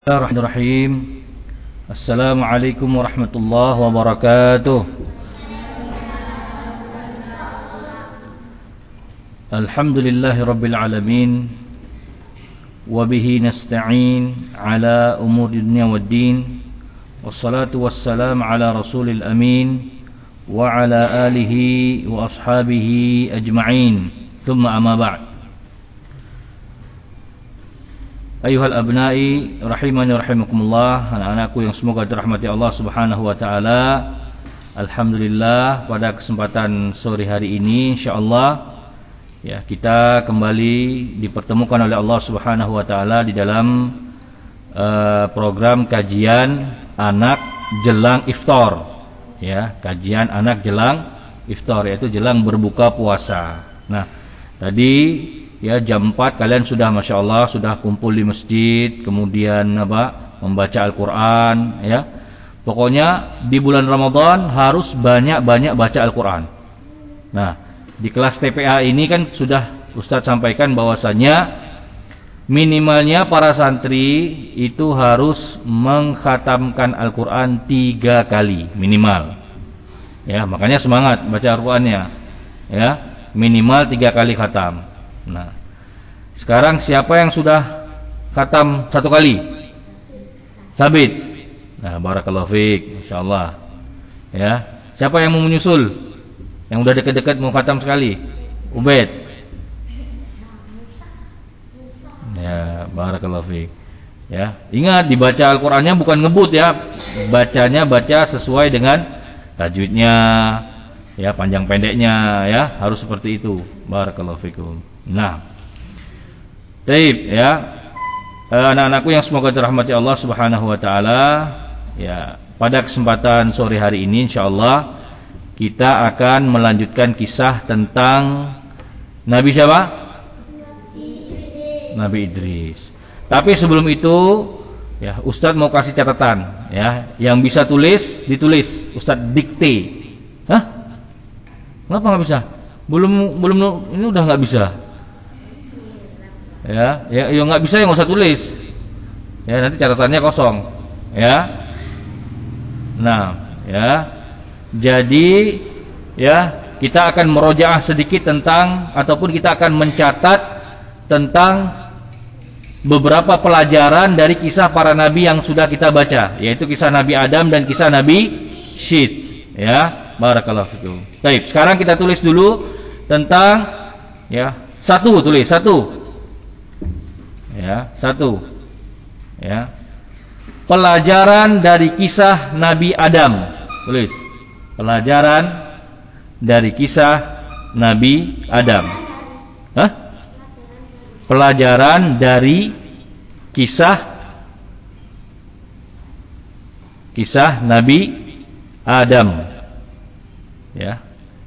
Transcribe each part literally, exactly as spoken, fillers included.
Bismillahirrahmanirrahim. Assalamualaikum warahmatullahi wabarakatuh. Alhamdulillahirabbil alamin. Wabihi nasta'in ala umuri dunya waddin. Wassalatu wassalamu ala rasulil amin wa ala alihi wa ashabihi ajma'in. Thumma amma ba'd. Ayuhal abnai rahimani rahimakumullah, anak-anakku yang semoga dirahmati Allah Subhanahu wa taala. Alhamdulillah, pada kesempatan sore hari ini insyaallah ya kita kembali dipertemukan oleh Allah Subhanahu wa taala di dalam uh, program kajian anak jelang iftar. Ya, kajian anak jelang iftar, yaitu jelang berbuka puasa. Nah, tadi ya jam empat kalian sudah Masya Allah sudah kumpul di masjid, kemudian apa membaca Al-Quran ya. Pokoknya di bulan Ramadan harus banyak-banyak baca Al-Quran. Nah, di kelas T P A ini kan sudah Ustadz sampaikan bahwasanya minimalnya para santri itu harus mengkhatamkan Al-Quran tiga kali minimal ya. Makanya semangat baca Al-Qurannya ya, minimal tiga kali khatam. Nah, sekarang siapa yang sudah khatam satu kali? Sabit. Nah, barakallahu fiik, insyaallah. Ya, siapa yang mau menyusul? Yang udah dekat-dekat mau khatam sekali? Ubaid. Ya, barakallahu fiik. Ya, ingat dibaca Al-Qur'annya bukan ngebut ya. Bacanya baca sesuai dengan tajwidnya, ya, panjang pendeknya ya, harus seperti itu. Barakallahu fiikum. Nah, baik ya, anak-anakku yang semoga dirahmati Allah Subhanahu wa taala, ya, pada kesempatan sore hari ini insyaallah kita akan melanjutkan kisah tentang Nabi siapa? Nabi Idris. Tapi sebelum itu, ya, Ustadz mau kasih catatan ya, yang bisa tulis ditulis, Ustadz dikte. Hah? Kenapa nggak bisa? Belum belum ini udah nggak bisa. Ya, ya, yang nggak bisa yang nggak usah tulis. Ya, nanti catatannya kosong. Ya. Nah, ya. Jadi, ya, kita akan merojaah sedikit tentang ataupun kita akan mencatat tentang beberapa pelajaran dari kisah para nabi yang sudah kita baca, yaitu kisah Nabi Adam dan kisah Nabi Syed. Ya, barakallahu fikum. Baik, sekarang kita tulis dulu tentang ya, satu tulis satu. Ya, satu. Ya. Pelajaran dari kisah Nabi Adam. Tulis. Pelajaran dari kisah Nabi Adam. Hah? Pelajaran dari kisah kisah Nabi Adam. Ya.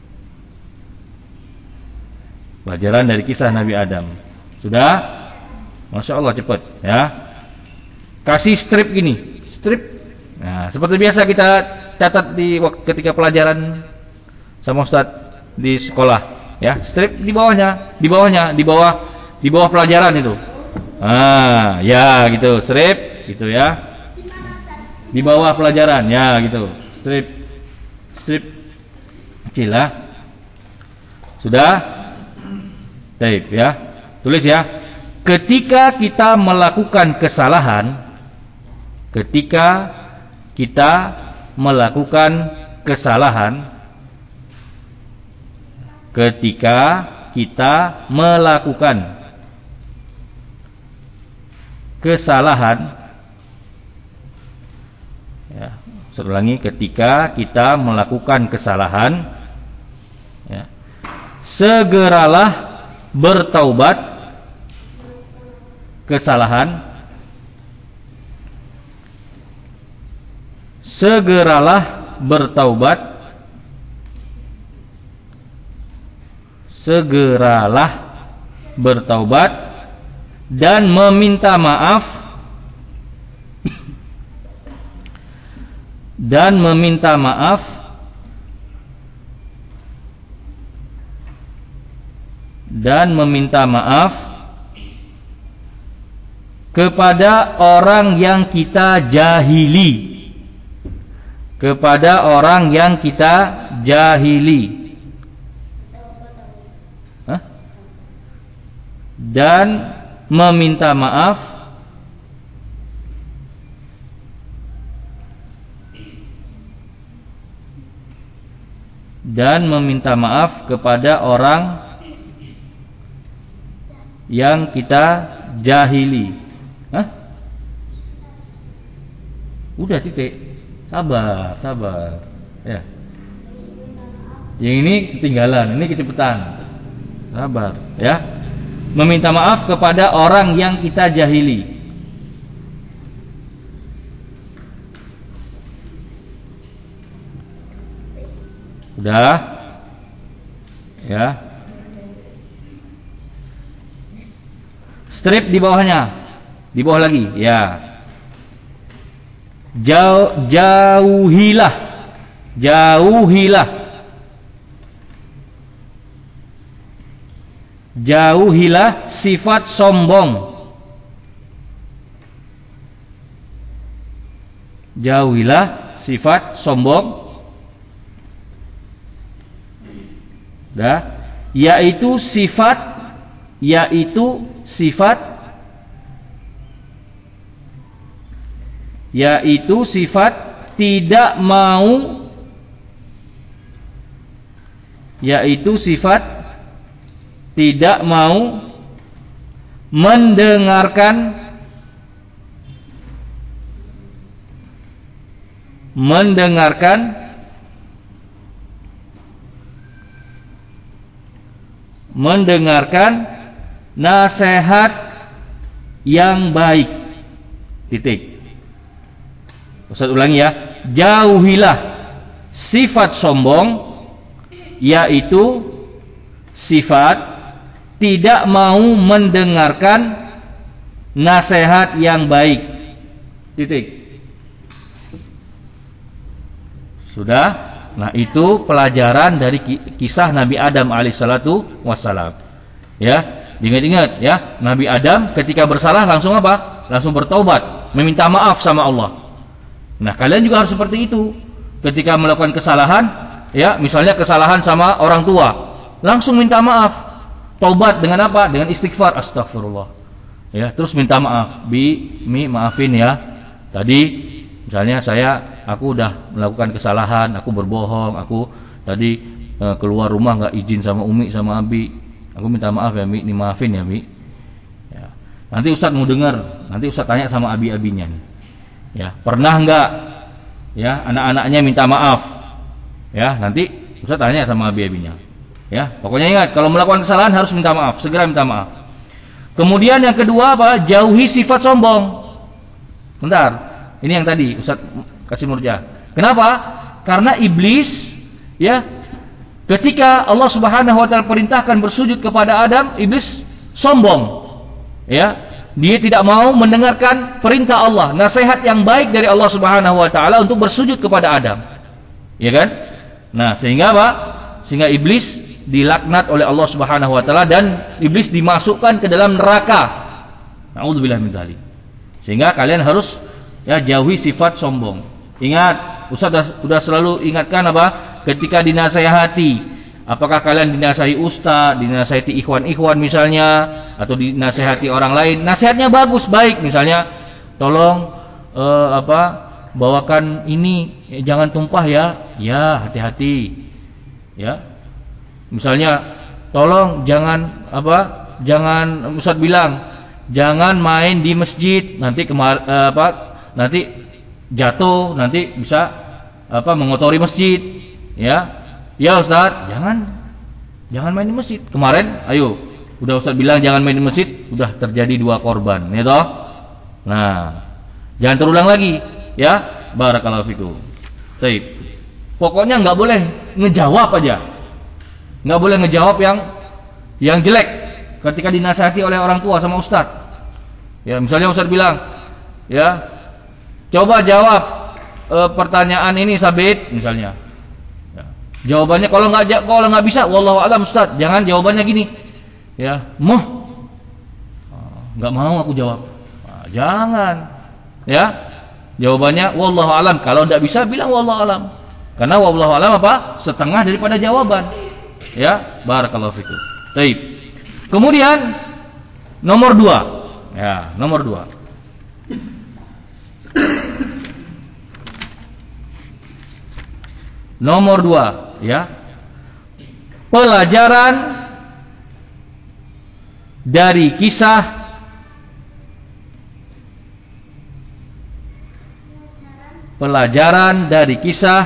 Pelajaran dari kisah Nabi Adam. Sudah? Masya Allah cepat ya. Kasih strip gini, strip. Nah, seperti biasa kita catat di ketika pelajaran sama Ustaz di sekolah ya. Strip di bawahnya, di bawahnya, di bawah di bawah pelajaran itu. Ah, ya gitu, strip gitu ya. Di bawah pelajaran ya gitu. Strip. Strip kecil ya. Sudah? Baik ya. Tulis ya. Ketika kita melakukan kesalahan, ketika kita melakukan kesalahan, ketika kita melakukan kesalahan, ya, saya ulangi, ketika kita melakukan kesalahan, ya, segeralah bertaubat. Kesalahan, segeralah bertaubat, segeralah bertaubat dan meminta maaf dan meminta maaf dan meminta maaf kepada orang yang kita jahili. Kepada orang yang kita jahili. Hah? Dan meminta maaf dan meminta maaf kepada orang yang kita jahili. Hah? Udah titik. Sabar, sabar. Ya. Yang ini ketinggalan, ini kecepatan. Sabar, ya. Meminta maaf kepada orang yang kita jahili. Udah? Ya. Strip di bawahnya. Di bawah lagi, ya. Jauh, jauhilah. Jauhilah. Jauhilah sifat sombong. Jauhilah sifat sombong. Dah, yaitu sifat yaitu sifat yaitu sifat tidak mau yaitu sifat tidak mau mendengarkan mendengarkan mendengarkan nasihat yang baik. Titik. Ustaz ulangi ya. Jauhilah sifat sombong, yaitu sifat tidak mau mendengarkan nasihat yang baik. Titik. Sudah? Nah, itu pelajaran dari kisah Nabi Adam alaihissalatu wassalam. Ya, ingat-ingat ya, Nabi Adam ketika bersalah langsung apa? Langsung bertaubat, meminta maaf sama Allah. Nah, kalian juga harus seperti itu. Ketika melakukan kesalahan, ya, misalnya kesalahan sama orang tua, langsung minta maaf. Taubat dengan apa? Dengan istighfar, astagfirullah. Ya, terus minta maaf. Bi, mi, maafin ya. Tadi misalnya saya aku udah melakukan kesalahan, aku berbohong, aku tadi e, keluar rumah nggak izin sama Umi sama Abi. Aku minta maaf ya Mi, ini maafin ya Mi. Ya. Nanti Ustadz mau dengar, nanti Ustadz tanya sama abi-abinya nih. Ya, pernah nggak ya anak-anaknya minta maaf? Ya, nanti Ustadz tanya sama abi-abinya. Ya, pokoknya ingat kalau melakukan kesalahan harus minta maaf, segera minta maaf. Kemudian yang kedua apa? Jauhi sifat sombong. Bentar, ini yang tadi Ustadz kasih murja. Kenapa? Karena iblis ya, ketika Allah Subhanahu wa taala perintahkan bersujud kepada Adam, iblis sombong. Ya, dia tidak mau mendengarkan perintah Allah, nasihat yang baik dari Allah Subhanahu wa taala untuk bersujud kepada Adam. Ya kan? Nah, sehingga apa? Sehingga iblis dilaknat oleh Allah Subhanahu wa taala dan iblis dimasukkan ke dalam neraka. Nauzubillah min dzalik. Sehingga kalian harus ya jauhi sifat sombong. Ingat, Ustaz sudah, sudah selalu ingatkan apa? Ketika dinasehati, apakah kalian dinasehati ustaz, dinasehati ikhwan-ikhwan misalnya, atau dinasehati orang lain, nasihatnya bagus, baik, misalnya tolong eh, apa? Bawakan ini, eh, jangan tumpah ya. Ya, hati-hati. Ya. Misalnya tolong jangan apa? Jangan, Ustaz bilang, jangan main di masjid, nanti kemar eh, apa? Nanti jatuh, nanti bisa apa mengotori masjid, ya. Ya Ustaz, jangan jangan main di masjid. Kemarin, ayo, udah Ustaz bilang jangan main di masjid, udah terjadi dua korban, ya toh. Nah, jangan terulang lagi, ya. Barakallahu fikum. Baik. Pokoknya nggak boleh ngejawab aja, nggak boleh ngejawab yang yang jelek ketika dinasihati oleh orang tua sama Ustaz. Ya, misalnya Ustaz bilang, ya, coba jawab e, pertanyaan ini Sabit misalnya. Ya. Jawabannya kalau nggak kalau nggak bisa, wallahu a'lam Ustaz. Jangan jawabannya gini. Ya, moh. Nggak mau aku jawab. Nah, Jangan. Ya. Jawabannya wallahu alam. Kalau tidak bisa bilang wallahu alam. Karena wallahu alam apa? Setengah daripada jawaban. Ya, barakallahu fikum. Baik. Kemudian nomor dua. Ya, nomor dua. Nomor dua, ya. Pelajaran dari kisah Pelajaran dari kisah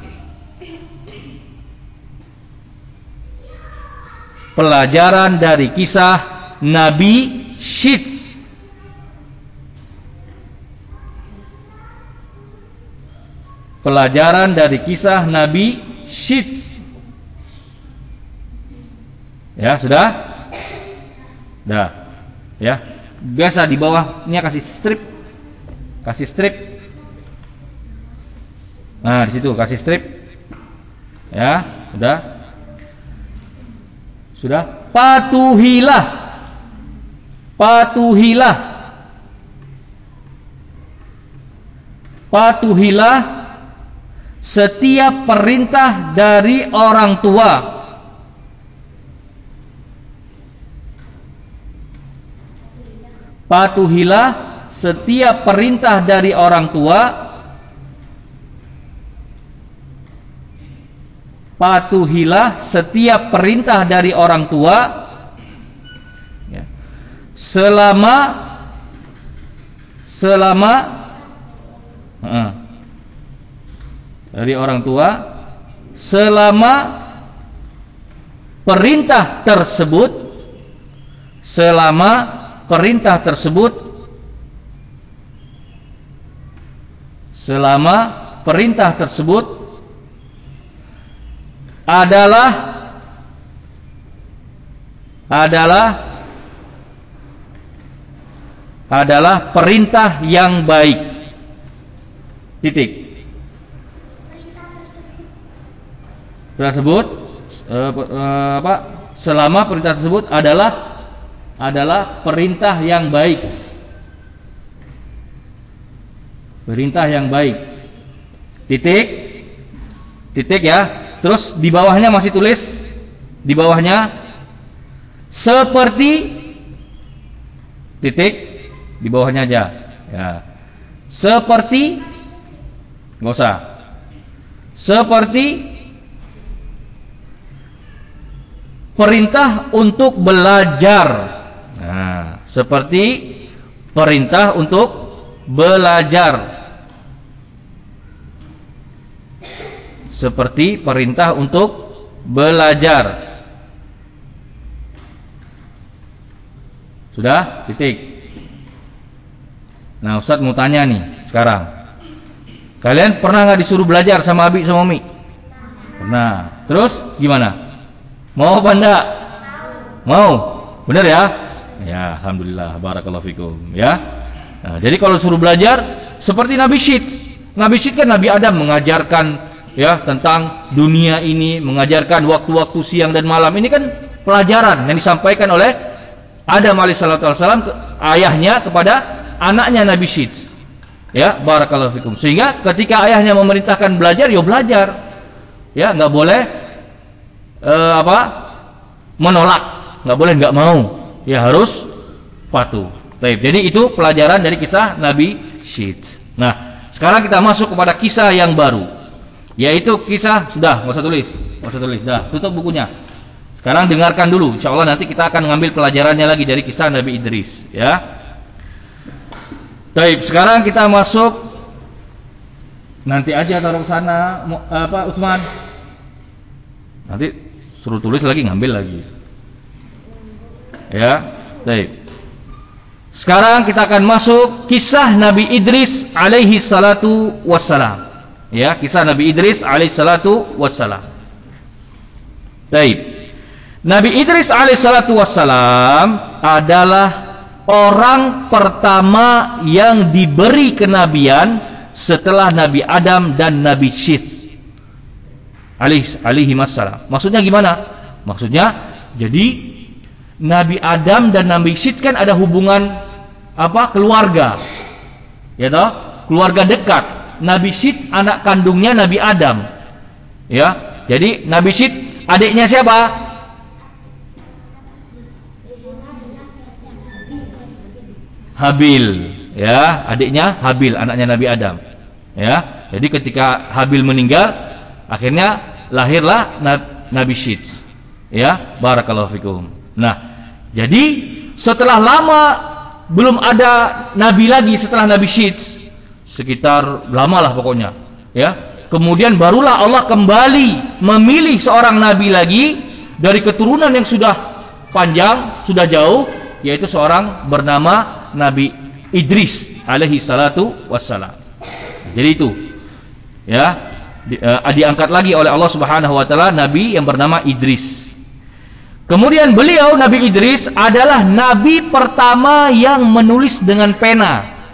Pelajaran dari kisah Nabi Syit. Pelajaran dari kisah Nabi Syit. Ya, sudah? Dah. Ya. Biasa di bawahnya kasih strip. Kasih strip. Nah, di situ kasih strip. Ya, sudah. Sudah. Patuhilah. Patuhilah. Patuhilah setiap perintah dari orang tua. Patuhilah setiap perintah dari orang tua. Patuhilah setiap perintah dari orang tua ya. Selama Selama uh, dari orang tua selama perintah tersebut selama perintah tersebut selama perintah tersebut adalah adalah adalah perintah yang baik. Titik. Tersebut eh, eh, apa? Selama perintah tersebut adalah adalah perintah yang baik. Perintah yang baik. Titik. Titik ya. Terus di bawahnya masih tulis, di bawahnya seperti titik, di bawahnya aja. Ya. Seperti, nggak usah. Seperti perintah untuk belajar. Nah, seperti perintah untuk belajar. Seperti perintah untuk belajar. Sudah? Titik. Nah, Ustaz mau tanya nih sekarang. Kalian pernah nggak disuruh belajar sama Abi sama Umi? Pernah. Terus gimana? Mau apa enggak? Mau. Benar ya? Ya, alhamdulillah, barakallahu fikum, ya. Nah, jadi kalau suruh belajar seperti Nabi Syit. Nabi Syit kan Nabi Adam mengajarkan ya tentang dunia ini, mengajarkan waktu-waktu siang dan malam. Ini kan pelajaran yang disampaikan oleh Adam alaihissalam, ayahnya kepada anaknya Nabi Syit. Ya, barakallahu fikum. Sehingga ketika ayahnya memerintahkan belajar, ya belajar. Ya, nggak boleh eh, apa? menolak, nggak boleh nggak mau. Ya harus patuh. Baik. Jadi itu pelajaran dari kisah Nabi Syit. Nah, sekarang kita masuk kepada kisah yang baru. Yaitu kisah, sudah, nggak usah tulis, nggak usah tulis, sudah, tutup bukunya. Sekarang dengarkan dulu, insya Allah nanti kita akan mengambil pelajarannya lagi dari kisah Nabi Idris, ya. Baik, sekarang kita masuk, nanti aja taruh sana, apa Usman? Nanti suruh tulis lagi, ngambil lagi, ya. Baik. Sekarang kita akan masuk kisah Nabi Idris alaihi salatu wassalam. Ya, kisah Nabi Idris alaihissalatu wassalam. Baik. Nabi Idris alaihissalatu wassalam adalah orang pertama yang diberi kenabian setelah Nabi Adam dan Nabi Syit alaihi wassalam. Maksudnya gimana? Maksudnya jadi Nabi Adam dan Nabi Syit kan ada hubungan apa? Keluarga. Ya toh? Keluarga dekat. Nabi Syit anak kandungnya Nabi Adam. Ya. Jadi Nabi Syit adiknya siapa? Habil. Ya, adiknya Habil, anaknya Nabi Adam. Ya. Jadi ketika Habil meninggal, akhirnya lahirlah Nabi Syit. Ya, barakallahu fikum. Nah, jadi setelah lama belum ada nabi lagi setelah Nabi Syit, sekitar lama lah pokoknya, ya. Kemudian barulah Allah kembali memilih seorang nabi lagi dari keturunan yang sudah panjang, sudah jauh, yaitu seorang bernama Nabi Idris alaihi salatu wassalam. Jadi itu, ya, di, uh, diangkat lagi oleh Allah Subhanahu wa taala nabi yang bernama Idris. Kemudian beliau Nabi Idris adalah nabi pertama yang menulis dengan pena.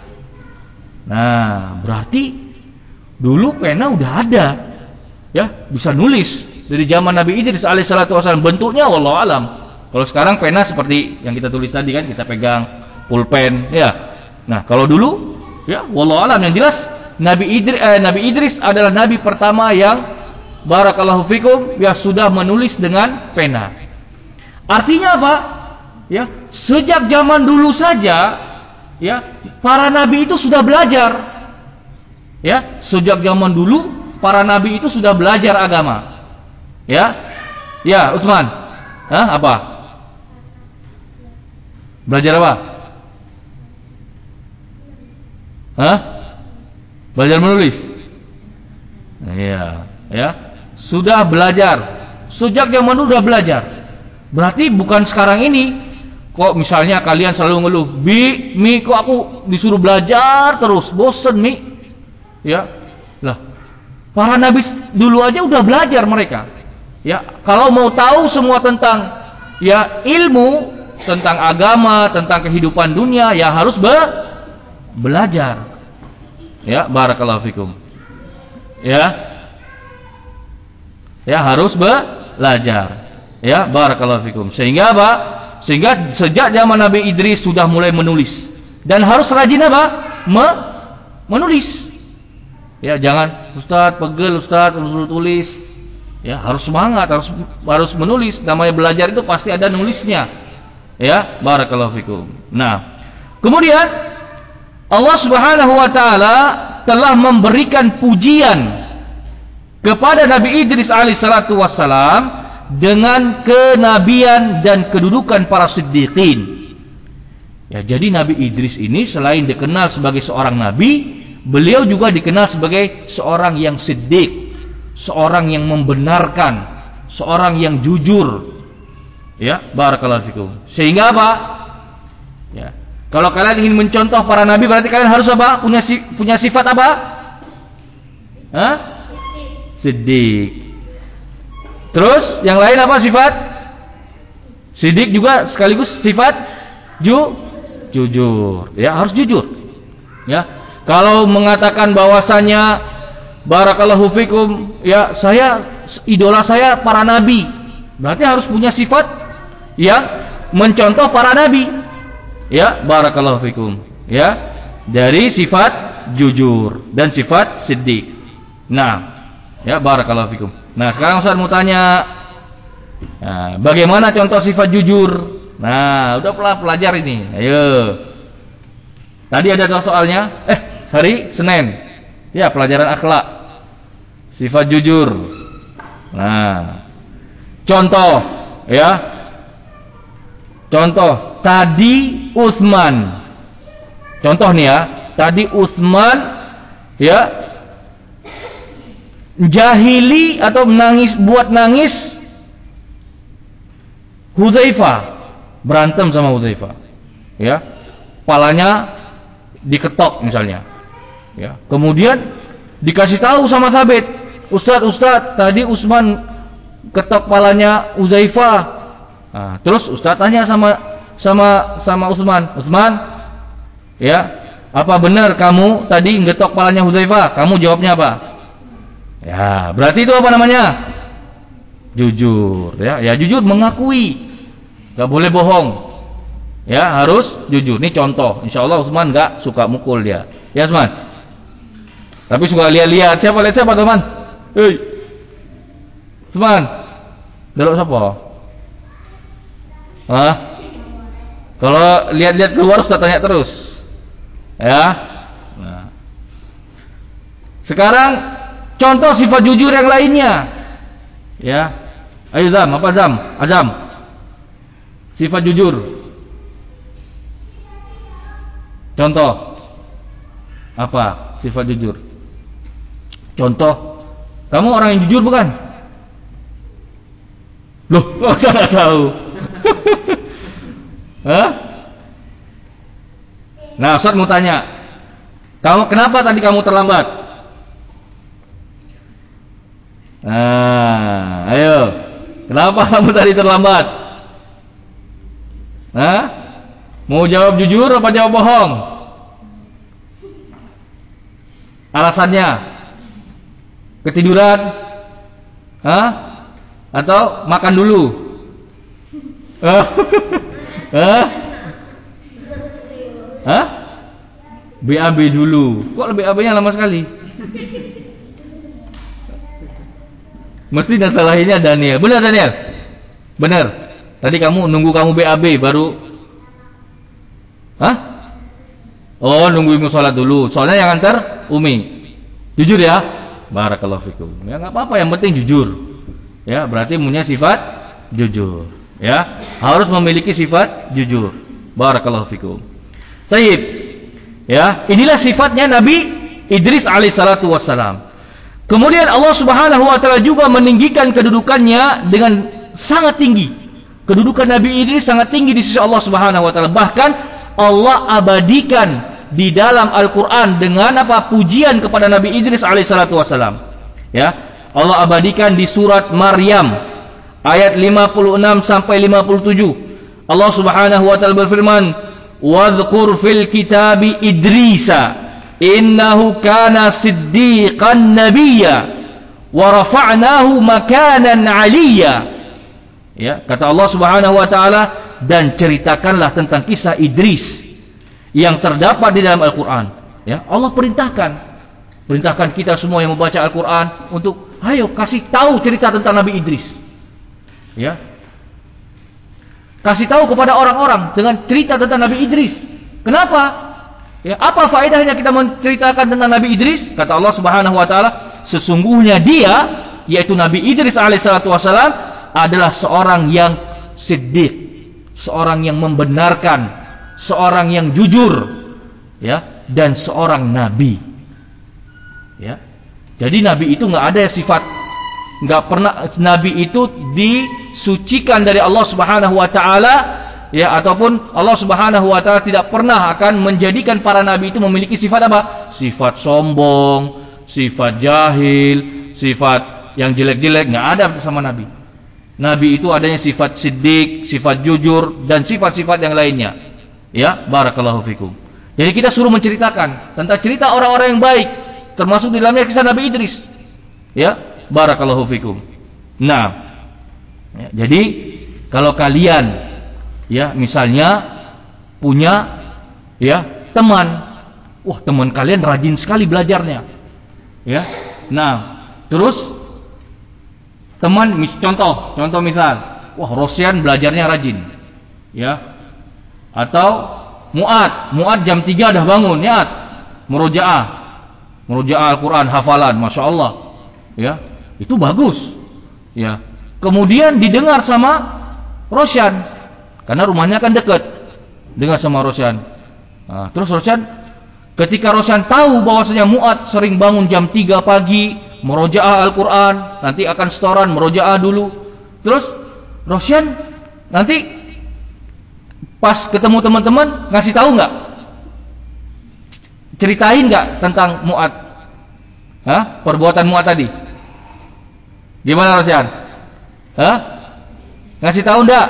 Nah, berarti dulu pena udah ada, ya, bisa nulis dari zaman Nabi Idris alaihissalatu wassalam. Bentuknya wallahu alam. Kalau sekarang pena seperti yang kita tulis tadi kan, kita pegang pulpen, ya. Nah, kalau dulu, ya, wallahu alam. Yang jelas Nabi Idris, eh, Nabi Idris adalah nabi pertama yang barakallahu fikum yang sudah menulis dengan pena. Artinya apa? Ya, sejak zaman dulu saja, ya, para nabi itu sudah belajar. Ya, sejak zaman dulu para nabi itu sudah belajar agama. Ya. Ya, Utsman. Hah, apa? Belajar apa? Hah? Belajar menulis. Iya, ya. Sudah belajar. Sejak zaman dulu sudah belajar. Berarti bukan sekarang ini. Kok misalnya kalian selalu ngeluh, Bi, Mi, kok aku disuruh belajar terus, bosen Mi. Ya, lah, para nabi dulu aja udah belajar mereka. Ya, kalau mau tahu semua tentang ya ilmu, tentang agama, tentang kehidupan dunia, ya harus be belajar. Ya, barakallahu fikum. Ya, ya harus be belajar. Ya, barakallahu fikum. Sehingga apa? Sehingga sejak zaman Nabi Idris sudah mulai menulis. Dan harus rajin apa? Me menulis. Ya, jangan Ustaz pegel, Ustaz harus tulis. Ya, harus semangat, harus harus menulis. Namanya belajar itu pasti ada nulisnya. Ya, barakallahu fikum. Nah, kemudian Allah Subhanahu wa taala telah memberikan pujian kepada Nabi Idris alaihi salatu wassalam dengan kenabian dan kedudukan para siddiqin. Ya, jadi Nabi Idris ini selain dikenal sebagai seorang nabi, beliau juga dikenal sebagai seorang yang siddiq, seorang yang membenarkan, seorang yang jujur. Ya, barakallahu fikum. Sehingga apa? Ya, kalau kalian ingin mencontoh para nabi, berarti kalian harus apa? Punya punya sifat apa? Hah? Siddiq. Terus yang lain apa sifat? Siddiq juga sekaligus sifat ju jujur. Ya, harus jujur. Ya. Kalau mengatakan bahwasanya barakallahu fikum, ya saya idola saya para nabi, berarti harus punya sifat yang mencontoh para nabi. Ya, barakallahu fikum. Ya, dari sifat jujur dan sifat siddiq. Nah, ya, barakallahu fikum. Nah, sekarang Ustaz mau tanya, nah, bagaimana contoh sifat jujur? Nah, udah pelan pelajar ini. Ayo. Tadi ada dua soalnya. Eh, hari Senin. Ya, pelajaran akhlak. Sifat jujur. Nah, contoh, ya. Contoh, tadi Utsman. Contoh nih ya, tadi Utsman, ya, jahili atau menangis, buat nangis Hudzaifah, berantem sama Hudzaifah, ya, palanya diketok misalnya, ya, kemudian dikasih tahu sama Thabit, Ustaz, Ustaz, tadi Utsman ketok palanya Hudzaifah. Nah, terus Ustaz tanya sama sama sama Utsman, Utsman, ya, apa benar kamu tadi ngetok palanya Hudzaifah? Kamu jawabnya apa? Ya, berarti itu apa namanya? Jujur, ya. Ya, jujur mengakui. Enggak boleh bohong. Ya, harus jujur. Ini contoh. Insyaallah Utsman enggak suka mukul dia. Ya, Utsman. Tapi suka lihat-lihat. Siapa lihat siapa, teman? Hei. Utsman. Delok siapa? Hah? Kalau lihat-lihat keluar Ustaz tanya terus. Ya. Nah. Sekarang contoh sifat jujur yang lainnya. Ya. Ayo Zam, apa Zam? Azam. Sifat jujur. Contoh. Apa sifat jujur? Contoh. Kamu orang yang jujur bukan? Loh, kok saya nggak tahu? Hah? Nah, Ustaz mau tanya. Kamu kenapa tadi kamu terlambat? Nah, ayo. Kenapa kamu tadi terlambat? Hah? Mau jawab jujur apa jawab bohong? Alasannya? Ketiduran? Hah? Atau makan dulu? Hah? Hah? B A B dulu. Kok B A B-nya lama sekali? Mesti nasalahinnya Daniel. Benar Daniel? Benar. Tadi kamu nunggu kamu B A B baru. Hah? Oh, nunggu ibu sholat dulu. Soalnya yang antar Umi. Jujur ya? Barakallahu fikum. Ya enggak apa-apa, yang penting jujur. Ya, berarti punya sifat jujur. Ya, harus memiliki sifat jujur. Barakallahu fikum. Baik. Ya, inilah sifatnya Nabi Idris alaihissalatu wassalam. Kemudian Allah Subhanahu wa taala juga meninggikan kedudukannya dengan sangat tinggi. Kedudukan Nabi Idris sangat tinggi di sisi Allah Subhanahu wa taala. Bahkan Allah abadikan di dalam Al-Qur'an dengan apa? Pujian kepada Nabi Idris alaihissalatu wassalam. Ya, Allah abadikan di surat Maryam ayat lima puluh enam sampai lima puluh tujuh. Allah Subhanahu wa taala berfirman, "Wadhkur fil kitabi Idrisa innahu kana siddiqan nabiyya wa rafa'nahu makanan 'aliyya." Ya, kata Allah Subhanahu wa taala, dan ceritakanlah tentang kisah Idris yang terdapat di dalam Al-Qur'an. Ya, Allah perintahkan perintahkan kita semua yang membaca Al-Qur'an untuk ayo kasih tahu cerita tentang Nabi Idris. Ya. Kasih tahu kepada orang-orang dengan cerita tentang Nabi Idris. Kenapa? Ya, apa faedahnya kita menceritakan tentang Nabi Idris? Kata Allah Subhanahu wa taala, sesungguhnya dia, yaitu Nabi Idris alaihissalatu wassalam, adalah seorang yang siddiq, seorang yang membenarkan, seorang yang jujur, ya, dan seorang nabi. Ya. Jadi nabi itu enggak ada sifat, enggak pernah nabi itu disucikan dari Allah Subhanahu wa taala. Ya, ataupun Allah Subhanahu wa taala tidak pernah akan menjadikan para nabi itu memiliki sifat apa? Sifat sombong, sifat jahil, sifat yang jelek-jelek, enggak ada sama nabi. Nabi itu adanya sifat siddiq, sifat jujur, dan sifat-sifat yang lainnya. Ya, barakallahu fikum. Jadi kita suruh menceritakan tentang cerita orang-orang yang baik, termasuk di dalamnya kisah Nabi Idris. Ya, barakallahu fikum. Nah, ya, jadi kalau kalian ya misalnya punya ya teman, wah teman kalian rajin sekali belajarnya, ya. Nah, terus teman, mis, contoh, contoh misal, wah Rosyan belajarnya rajin, ya. Atau Mu'ad, Mu'ad jam tiga dah bangun, ya, murojaah, murojaah Al-Quran, hafalan, masya Allah, ya, itu bagus, ya. Kemudian didengar sama Rosyan, karena rumahnya kan dekat dengan sama Rosyan. Nah, terus Rosyan, ketika Rosyan tahu bahwasanya Mu'ad sering bangun jam tiga pagi murojaah Al-Quran, nanti akan setoran murojaah dulu. Terus Rosyan nanti pas ketemu teman-teman ngasih tahu nggak, ceritain nggak tentang Mu'ad, Hah? perbuatan Mu'ad tadi? Gimana Rosyan? Hah? Ngasih tahu nggak?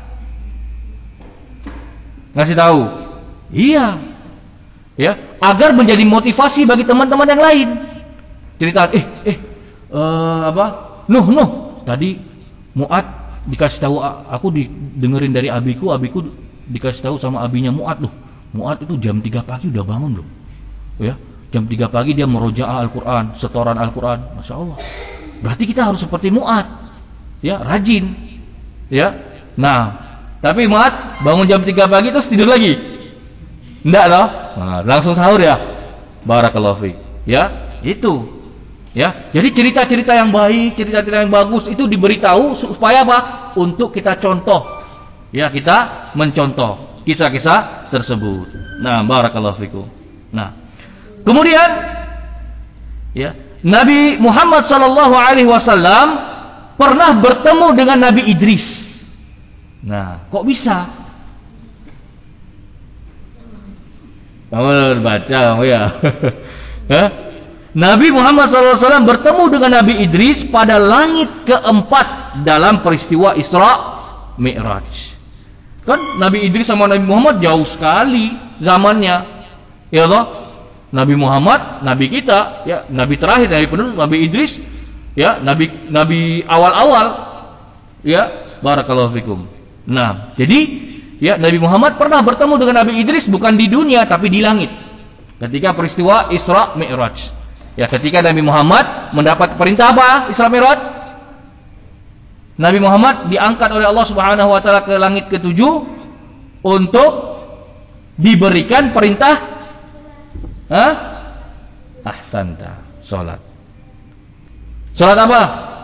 Ngasih tahu. Iya. Ya, agar menjadi motivasi bagi teman-teman yang lain. Cerita, eh eh uh, apa? Nuh, Nuh, tadi Mu'ad dikasih tahu, aku didengerin dari abiku, abiku dikasih tahu sama abinya Mu'ad loh. Mu'ad itu jam tiga pagi udah bangun loh. Ya, jam tiga pagi dia merojaah Al-Qur'an, setoran Al-Qur'an. Masya Allah. Berarti kita harus seperti Mu'ad. Ya, rajin. Ya. Nah, tapi Mu'ad bangun jam tiga pagi terus tidur lagi. Enggak loh. Nah, langsung sahur ya. Barakallahu fiik. Ya, itu. Ya, jadi cerita-cerita yang baik, cerita-cerita yang bagus itu diberitahu supaya apa? Untuk kita contoh. Ya, kita mencontoh kisah-kisah tersebut. Nah, barakallahu fikum. Nah, kemudian ya, Nabi Muhammad sallallahu alaihi wasallam pernah bertemu dengan Nabi Idris. Nah, kok bisa? Kamu baca ya. Hah? Nabi Muhammad sallallahu alaihi wasallam bertemu dengan Nabi Idris pada langit keempat dalam peristiwa Isra Mi'raj. Kan Nabi Idris sama Nabi Muhammad jauh sekali zamannya. Ya Allah. Nabi Muhammad, Nabi kita, ya, Nabi terakhir, Nabi penutup, Nabi Idris, ya, Nabi Nabi awal-awal, ya, barakallahu fikum. Nah, jadi, ya, Nabi Muhammad pernah bertemu dengan Nabi Idris bukan di dunia tapi di langit. Ketika peristiwa Isra Mi'raj. Ya, ketika Nabi Muhammad mendapat perintah apa? Isra Mi'raj. Nabi Muhammad diangkat oleh Allah Subhanahu wa taala ke langit ketujuh untuk diberikan perintah Hah? Ahsanta, salat. Salat apa?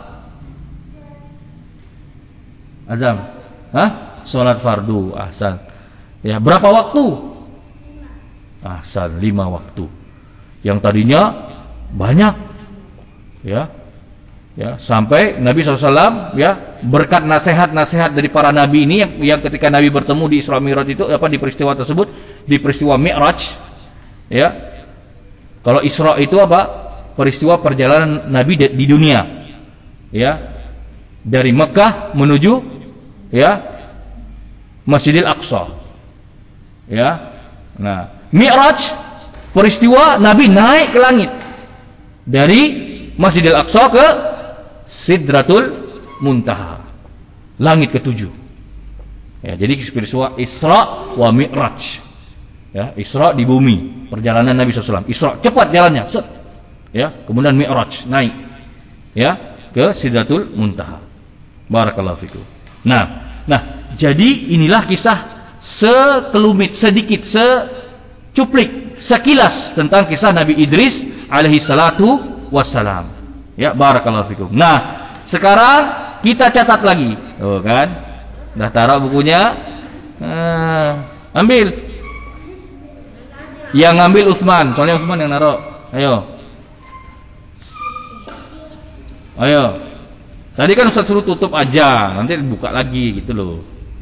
Azam. Hah? Salat fardu. Ahsan. Ya, berapa waktu? Ahsan, lima waktu. Yang tadinya banyak. Ya. Ya, sampai Nabi shallallahu alaihi wasallam ya, berkat nasihat-nasihat dari para nabi ini yang, yang ketika Nabi bertemu di Isra Mi'raj itu apa di peristiwa tersebut, di peristiwa Mi'raj, ya. Kalau Isra itu apa? Peristiwa perjalanan Nabi di dunia. Ya. Dari Mekah menuju ya Masjidil Aqsa. Ya. Nah, Mi'raj peristiwa Nabi naik ke langit. Dari Masjidil Aqsa ke Sidratul Muntaha. Langit ketujuh. Ya, jadi peristiwa Isra wa Mi'raj. Ya, Isra di bumi, perjalanan Nabi shallallahu alaihi wasallam. Isra cepat jalannya, set. Ya, kemudian Mi'raj naik, ya, ke Sidratul Muntaha. Barakallahu fikum. Nah, nah, jadi inilah kisah sekelumit, sedikit, secuplik, sekilas tentang kisah Nabi Idris alaihi salatu wassalam. Ya, barakallahu fikum. Nah, sekarang kita catat lagi. Oh kan? Dah taruh bukunya. Ah, ambil. Yang ngambil Utsman, soalnya Utsman yang naruh. Ayo. Ayo. Tadi kan Ustaz suruh tutup aja, nanti buka lagi gitu loh.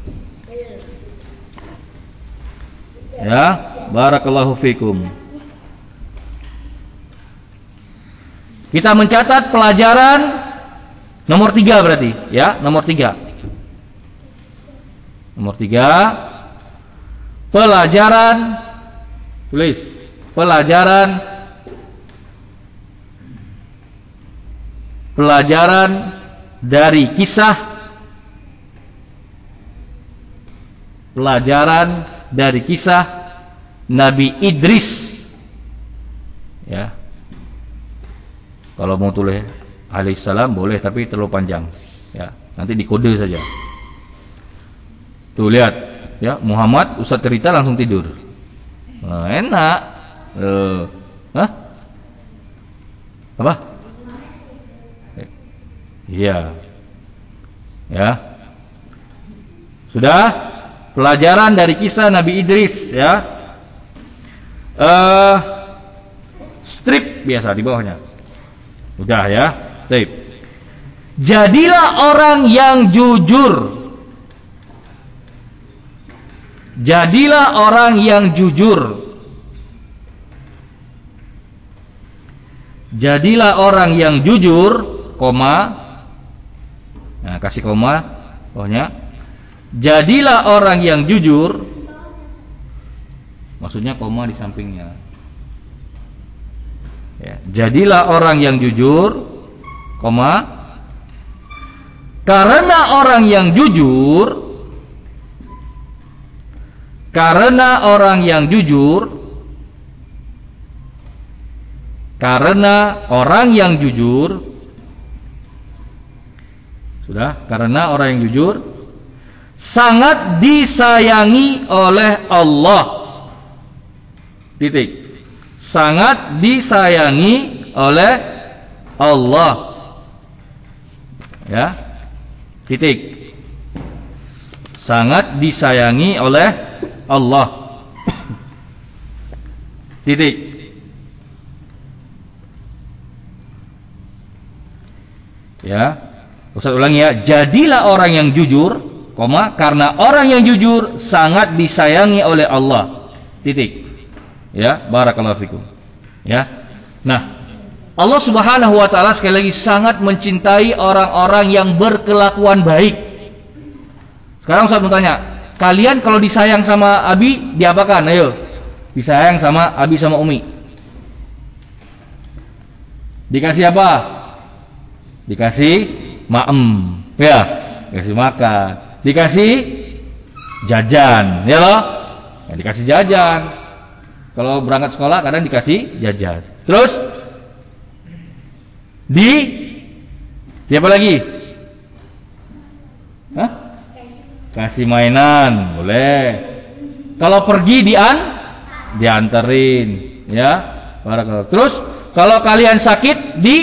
Ya, barakallahu fikum. Kita mencatat pelajaran nomor tiga berarti, ya, nomor tiga. Nomor tiga, pelajaran tulis pelajaran pelajaran dari kisah pelajaran dari kisah Nabi Idris. Ya, kalau mau tulis alaihissalam boleh, tapi terlalu panjang. Ya, nanti dikode saja. Tuh lihat, ya, Muhammad Ustaz cerita langsung tidur. Nah, enak. Uh, Hah? Apa? Iya. Ya. Sudah? Pelajaran dari kisah Nabi Idris, ya. Uh, strip biasa di bawahnya. Udah ya. Baik. Jadilah orang yang jujur. Jadilah orang yang jujur. Jadilah orang yang jujur, koma. Nah, kasih koma bawahnya. Jadilah orang yang jujur. Maksudnya koma di sampingnya. Ya, jadilah orang yang jujur, koma. Karena orang yang jujur karena orang yang jujur karena orang yang jujur sudah karena orang yang jujur sangat disayangi oleh Allah. Titik. Sangat disayangi oleh Allah. Ya. Titik. Sangat disayangi oleh Allah. Titik. Ya, Ustaz ulangi ya. Jadilah orang yang jujur, koma, karena orang yang jujur sangat disayangi oleh Allah. Titik. Ya, barakallahu fikum. Ya. Nah, Allah Subhanahu wa taala sekali lagi sangat mencintai orang-orang yang berkelakuan baik. Sekarang Ustaz mau tanya, kalian kalau disayang sama Abi diapakan? Ayo. Disayang sama Abi sama Umi. Dikasih apa? Dikasih maem, ya, dikasih makan, dikasih jajan, ya loh, ya, dikasih jajan. Kalau berangkat sekolah kadang dikasih jajan. Terus di, di apa lagi? Hah? Kasih mainan, boleh. Kalau pergi dian, dianterin, ya. Terus kalau kalian sakit di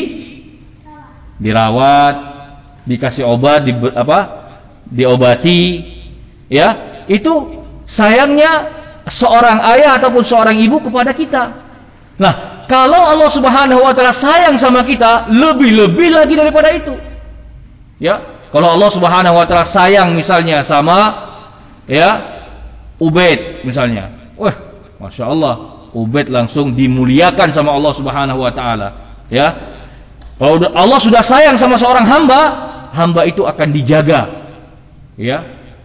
dirawat, dikasih obat, di apa? Diobati, ya. Itu sayangnya seorang ayah ataupun seorang ibu kepada kita. Nah, kalau Allah Subhanahu wa taala sayang sama kita, lebih-lebih lagi daripada itu. Ya, kalau Allah Subhanahu wa taala sayang misalnya sama ya Ubaid misalnya. Wah, Masya Allah, Ubaid langsung dimuliakan sama Allah Subhanahu wa taala, ya. Kalau Allah sudah sayang sama seorang hamba, hamba itu akan dijaga, ya,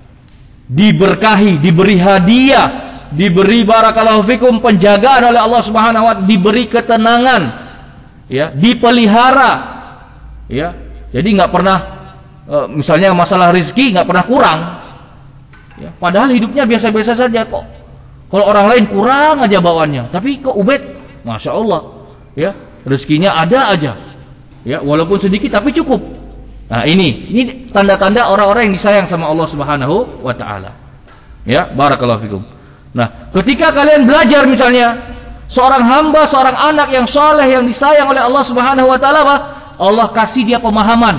diberkahi, diberi hadiah, diberi barakallahu fikum penjagaan oleh Allah Subhanahu wa taala, diberi ketenangan, ya, dipelihara, ya. Jadi nggak pernah, e, misalnya masalah rezeki nggak pernah kurang, ya. Padahal hidupnya biasa-biasa saja kok. Kalau orang lain kurang aja bawaannya, tapi kok Ubaid, Masya Allah, ya, rezekinya ada aja. Ya, walaupun sedikit tapi cukup. Nah, ini ini tanda-tanda orang-orang yang disayang sama Allah Subhanahu wa taala. Ya, barakallahu fikum. Nah, ketika kalian belajar misalnya seorang hamba, seorang anak yang saleh yang disayang oleh Allah Subhanahu wa taala, Allah kasih dia pemahaman.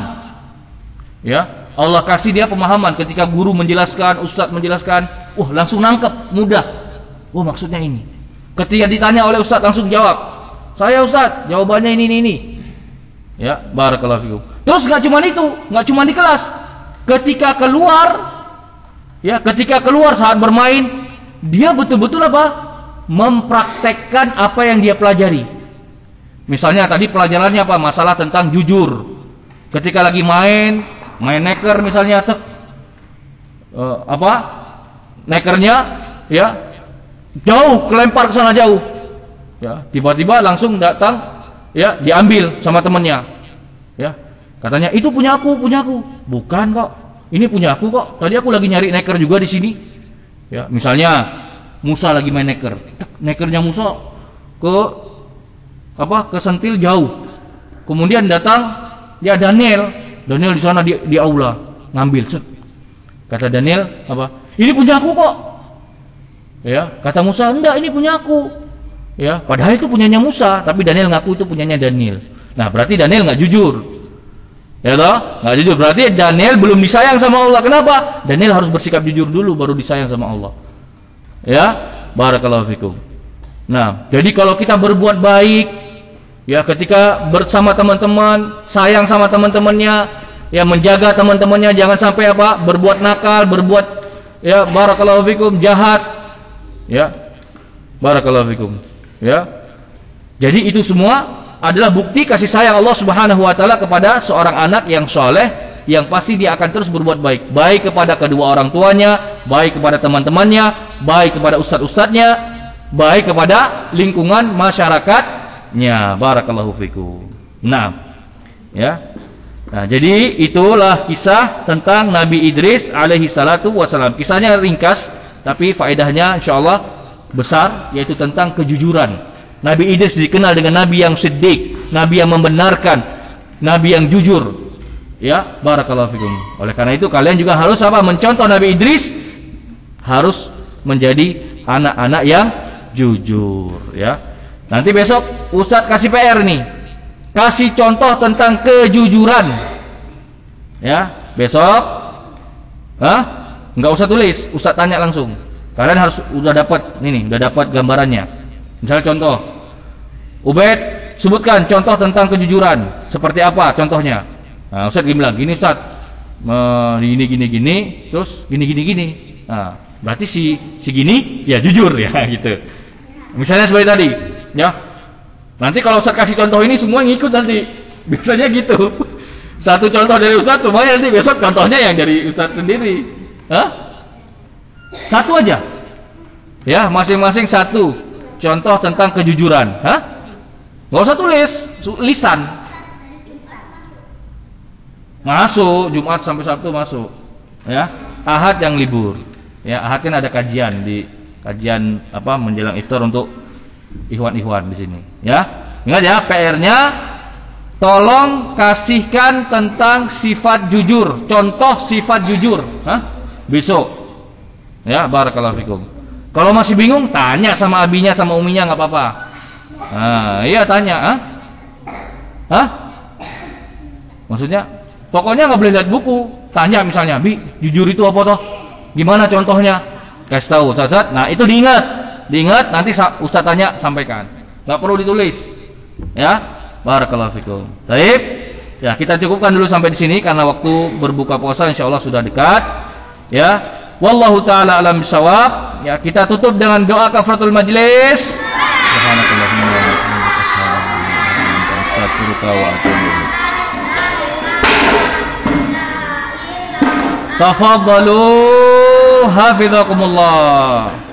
Ya, Allah kasih dia pemahaman ketika guru menjelaskan, ustaz menjelaskan, uh langsung nangkep, mudah. Oh, maksudnya ini. Ketika ditanya oleh ustaz langsung jawab. Saya ustaz, jawabannya ini ini ini. Ya, barakallahu fikum. Terus nggak cuma itu, nggak cuma di kelas. Ketika keluar, ya, ketika keluar saat bermain, dia betul-betul apa? Mempraktekkan apa yang dia pelajari. Misalnya tadi pelajarannya apa? Masalah tentang jujur. Ketika lagi main, main neker misalnya, tek, uh, apa? Nekernya, ya, jauh, kelempar ke sana jauh. Ya, tiba-tiba langsung datang. Ya, diambil sama temannya. Ya, katanya itu punya aku, punya aku. Bukan kok. Ini punya aku kok. Tadi aku lagi nyari neker juga di sini. Ya, misalnya Musa lagi main neker. Nekernya Musa ke apa? Kesentil jauh. Kemudian datang ya Daniel. Daniel di sana di, di aula ngambil. Set. Kata Daniel apa? Ini punya aku kok. Ya, kata Musa, enggak, ini punya aku. Ya, padahal itu punyanya Musa, tapi Daniel ngaku itu punyanya Daniel. Nah, berarti Daniel nggak jujur. Ya toh? Nggak jujur. Berarti Daniel belum disayang sama Allah. Kenapa? Daniel harus bersikap jujur dulu baru disayang sama Allah. Ya, barakallahu fikum. Nah, jadi kalau kita berbuat baik, ya, ketika bersama teman-teman, sayang sama teman-temannya, ya, menjaga teman-temannya jangan sampai apa? Berbuat nakal, berbuat ya barakallahu fikum jahat. Ya. Barakallahu fikum. Ya. Jadi itu semua adalah bukti kasih sayang Allah Subhanahu wa taala kepada seorang anak yang soleh, yang pasti dia akan terus berbuat baik, baik kepada kedua orang tuanya, baik kepada teman-temannya, baik kepada ustadz-ustadznya, baik kepada lingkungan masyarakatnya. Barakallahu fikum. Nah, ya. Nah, jadi itulah kisah tentang Nabi Idris alaihi salatu wasalam. Kisahnya ringkas, Tapi faedahnya insyaallah besar, yaitu tentang kejujuran. Nabi Idris dikenal dengan nabi yang siddiq, nabi yang membenarkan, nabi yang jujur. Ya, barakallahu fikum. Oleh karena itu kalian juga harus apa? Mencontoh Nabi Idris, harus menjadi anak-anak yang jujur, ya. Nanti besok Ustadz kasih P R nih. Kasih contoh tentang kejujuran. Ya, besok hah? Enggak usah tulis, Ustadz tanya langsung. Kalian harus udah dapat ini, udah dapat gambarannya. Misalnya contoh, Ubaid, sebutkan contoh tentang kejujuran. Seperti apa contohnya? Nah, Ustaz bilang gini, Ustaz, gini gini gini, terus gini gini gini. Nah, berarti si si gini ya jujur ya gitu. Misalnya seperti tadi, ya. Nanti kalau Ustaz kasih contoh ini semua ngikut nanti. Biasanya gitu. Satu contoh dari Ustaz, semuanya nanti besok contohnya yang dari Ustaz sendiri. Hah? Satu aja. Ya, masing-masing satu contoh tentang kejujuran. Hah? Nggak usah tulis, lisan. Masuk Jumat sampai Sabtu masuk, ya. Ahad yang libur, ya. Ahad kan ada kajian di kajian apa menjelang iftar untuk ikhwan-ikhwan di sini, ya. Ingat ya, P R-nya tolong kasihkan tentang sifat jujur, contoh sifat jujur, hah? Besok, ya. Barakallahu fikum. Kalau masih bingung, tanya sama abinya sama uminya nggak apa-apa. Nah, iya tanya, hah? Hah? Maksudnya? Pokoknya nggak boleh lihat buku. Tanya misalnya, Bi, jujur itu apa toh? Gimana contohnya? Kasih tahu, Ustaz. Nah, itu diingat. Diingat, nanti Ustaz tanya, sampaikan. Nggak perlu ditulis. Ya, barakallahu fikum. Baik. Ya, kita cukupkan dulu sampai di sini karena waktu berbuka puasa insyaallah sudah dekat. Ya, wallahu taala alam bisawab. Ya, kita tutup dengan doa kafaratul majlis. Subhanakallahumma wa bihamdika asyhadu wa atubu ilaik. Tafadhalu hafizakumullah.